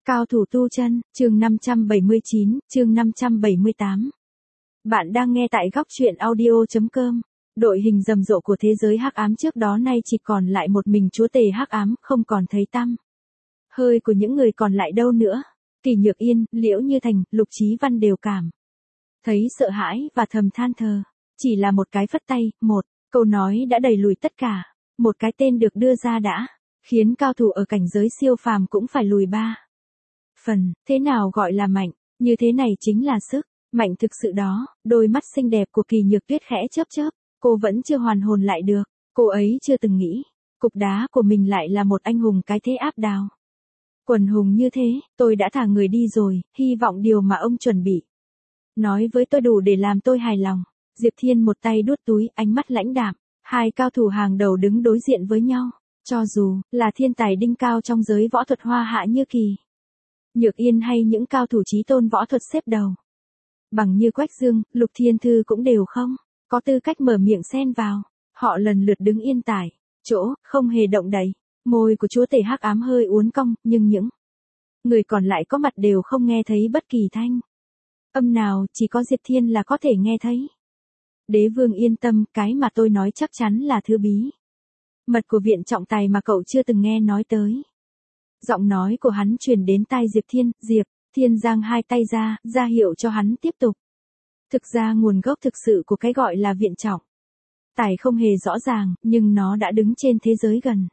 Cao thủ tu chân, chương 579, chương 578. Bạn đang nghe tại góc truyện audio.com. Đội hình rầm rộ của thế giới hắc ám trước đó nay chỉ còn lại một mình chúa tể hắc ám, không còn thấy tăm hơi của những người còn lại đâu nữa. Kỳ Nhược Yên, Liễu Như Thành, Lục Chí Văn đều cảm thấy sợ hãi và thầm than thở. Chỉ là một cái phất tay, một câu nói đã đẩy lùi tất cả. Một cái tên được đưa ra đã khiến cao thủ ở cảnh giới siêu phàm cũng phải lùi ba phần. Thế nào gọi là mạnh? Như thế này chính là sức mạnh thực sự đó. Đôi mắt xinh đẹp của Kỳ Nhược Tuyết khẽ chớp chớp, cô vẫn chưa hoàn hồn lại được. Cô ấy chưa từng nghĩ cục đá của mình lại là một anh hùng cái thế áp đảo. Quần hùng như thế, tôi đã thả người đi rồi, hy vọng điều mà ông chuẩn bị nói với tôi đủ để làm tôi hài lòng. Diệp Thiên một tay đút túi, ánh mắt lãnh đạm. Hai cao thủ hàng đầu đứng đối diện với nhau. Cho dù là thiên tài đỉnh cao trong giới võ thuật hoa hạ như Kỳ Nhược Yên hay những cao thủ chí tôn võ thuật xếp đầu bằng như Quách Dương, Lục Thiên Thư cũng đều không có tư cách mở miệng xen vào. Họ lần lượt đứng yên tại chỗ, không hề động đậy. Môi của chúa tể hắc ám hơi uốn cong, nhưng những người còn lại có mặt đều không nghe thấy bất kỳ thanh âm nào, chỉ có Diệp Thiên là có thể nghe thấy. Đế vương yên tâm, cái mà tôi nói chắc chắn là thứ bí mật của viện trọng tài mà cậu chưa từng nghe nói tới. Giọng nói của hắn truyền đến tai Diệp Thiên. Diệp Thiên giang hai tay ra hiệu cho hắn tiếp tục. Thực ra nguồn gốc thực sự của cái gọi là viện trọng tài không hề rõ ràng, nhưng nó đã đứng trên thế giới gần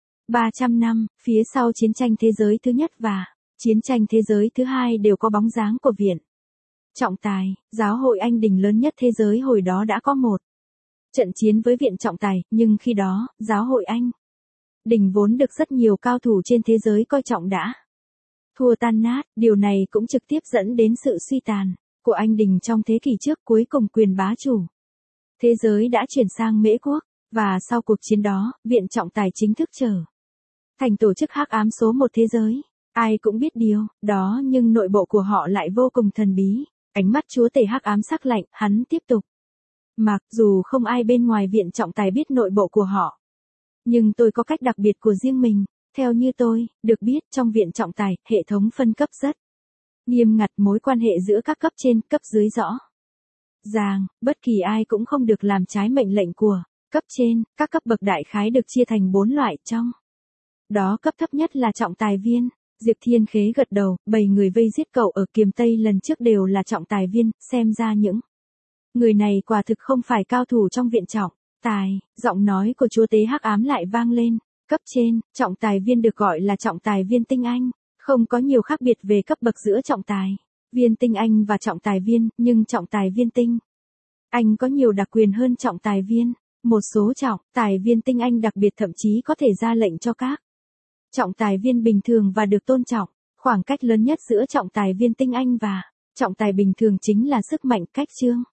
300 năm, phía sau chiến tranh thế giới thứ nhất và chiến tranh thế giới thứ hai đều có bóng dáng của viện trọng tài. Giáo hội Anh Đình lớn nhất thế giới hồi đó đã có một trận chiến với viện trọng tài, nhưng khi đó, giáo hội Anh Đình vốn được rất nhiều cao thủ trên thế giới coi trọng đã thua tan nát. Điều này cũng trực tiếp dẫn đến sự suy tàn của Anh Đình trong thế kỷ trước. Cuối cùng quyền bá chủ thế giới đã chuyển sang Mễ Quốc, và sau cuộc chiến đó, viện trọng tài chính thức trở thành tổ chức hắc ám số một thế giới. Ai cũng biết điều đó, nhưng nội bộ của họ lại vô cùng thần bí. Ánh mắt chúa tể hắc ám sắc lạnh, hắn tiếp tục. Mặc dù không ai bên ngoài viện trọng tài biết nội bộ của họ, nhưng tôi có cách đặc biệt của riêng mình. Theo như tôi được biết, trong viện trọng tài, hệ thống phân cấp rất nghiêm ngặt, mối quan hệ giữa các cấp trên, cấp dưới rõ ràng, bất kỳ ai cũng không được làm trái mệnh lệnh của cấp trên. Các cấp bậc đại khái được chia thành 4 loại, trong đó cấp thấp nhất là trọng tài viên. Diệp Thiên khế gật đầu. 7 người vây giết cậu ở Kiềm Tây lần trước đều là trọng tài viên, xem ra những người này quả thực không phải cao thủ trong viện trọng tài. Giọng nói của chúa tế hắc ám lại vang lên. Cấp trên, trọng tài viên được gọi là trọng tài viên tinh anh. Không có nhiều khác biệt về cấp bậc giữa trọng tài viên tinh anh và trọng tài viên, nhưng trọng tài viên tinh anh có nhiều đặc quyền hơn trọng tài viên. Một số trọng tài viên tinh anh đặc biệt thậm chí có thể ra lệnh cho các trọng tài viên bình thường và được tôn trọng. Khoảng cách lớn nhất giữa trọng tài viên tinh anh và trọng tài bình thường chính là sức mạnh cách chương.